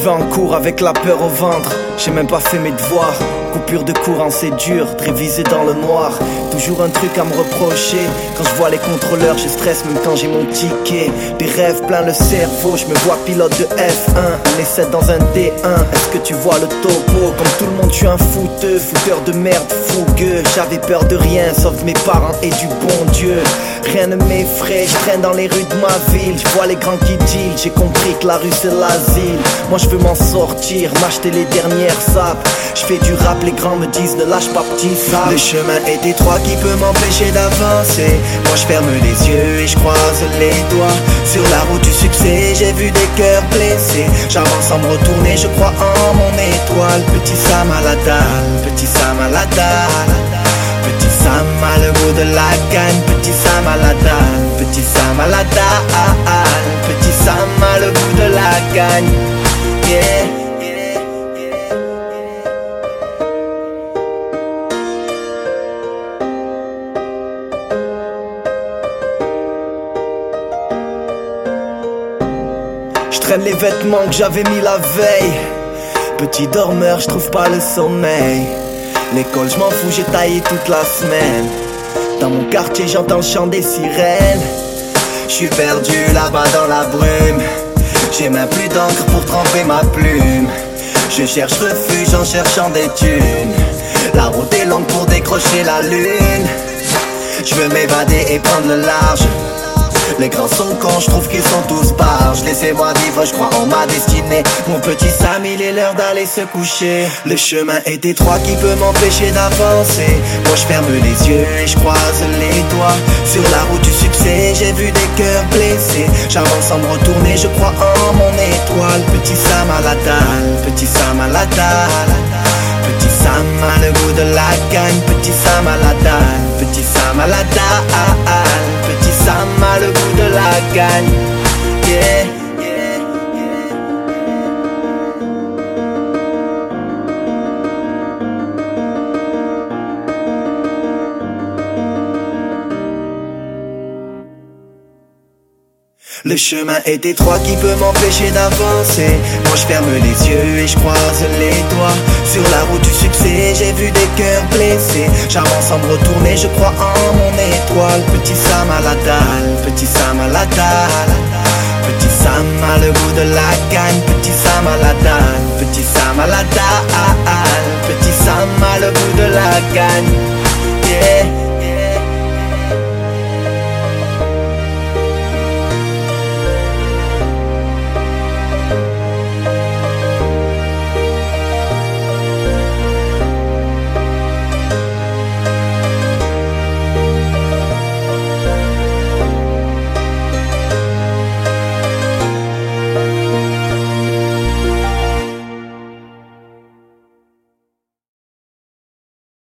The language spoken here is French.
vais en cours avec la peur au ventre. J'ai même pas fait mes devoirs. Coupure de courant c'est dur, de réviser dans le noir. Toujours un truc à me reprocher. Quand je vois les contrôleurs je stresse même quand j'ai mon ticket. Des rêves plein le cerveau, je me vois pilote de F1. On essaie dans un D1, est-ce que tu vois le topo? Comme tout le monde je suis un fouteux, fouteur de merde, fougueux. J'avais peur de rien sauf de mes parents et du bon Dieu. Rien ne m'effraie, je traîne dans les rues de ma ville. Je vois les grands qui deal, j'ai compris que la rue c'est l'asile. Moi je veux m'en sortir, m'acheter les dernières sapes. Je fais du rap, les grands me disent ne lâche pas petit ça. Le chemin est étroit qui peut m'empêcher d'avancer. Moi je ferme les yeux et je croise les doigts. Sur la route du succès, j'ai vu des cœurs blessés. J'avance sans me retourner, je crois en mon étoile. Petit Sam à la dalle, petit Sam à la dalle. Petit Sam a le goût de la gagne, petit Sam à la dalle, petit Sam à la dalle, petit Sam a le goût de la gagne. Yeah. Je traîne les vêtements que j'avais mis la veille. Petit dormeur, je trouve pas le sommeil. L'école, je m'en fous, j'ai taillé toute la semaine. Dans mon quartier, j'entends le chant des sirènes. Je suis perdu là-bas dans la brume. J'ai même plus d'encre pour tremper ma plume. Je cherche refuge en cherchant des thunes. La route est longue pour décrocher la lune. Je veux m'évader et prendre le large. Les grands sont cons, je trouve qu'ils sont tous barges. Laissez-moi vivre, je crois en ma destinée. Mon petit Sam, il est l'heure d'aller se coucher. Le chemin est étroit qui peut m'empêcher d'avancer. Moi je ferme les yeux et je croise les doigts. Sur la route du succès, j'ai vu des cœurs blessés. J'avance sans me retourner, je crois en mon étoile. Petit Sam à la dalle, petit Sam à la dalle. Petit Sam a le goût de la gagne, petit Sam à la dalle, petit Sam à la dalle, petit Sam a le goût de la gagne. Yeah. Le chemin est étroit qui peut m'empêcher d'avancer. Moi je ferme les yeux et je croise les doigts. Sur la route du succès, j'ai vu des cœurs blessés. J'avance sans me retourner, je crois en mon étoile. Petit Sam à la dalle, petit Sam à la dalle. Petit Sam a le goût de la gagne, petit Sam à la dalle, petit Sam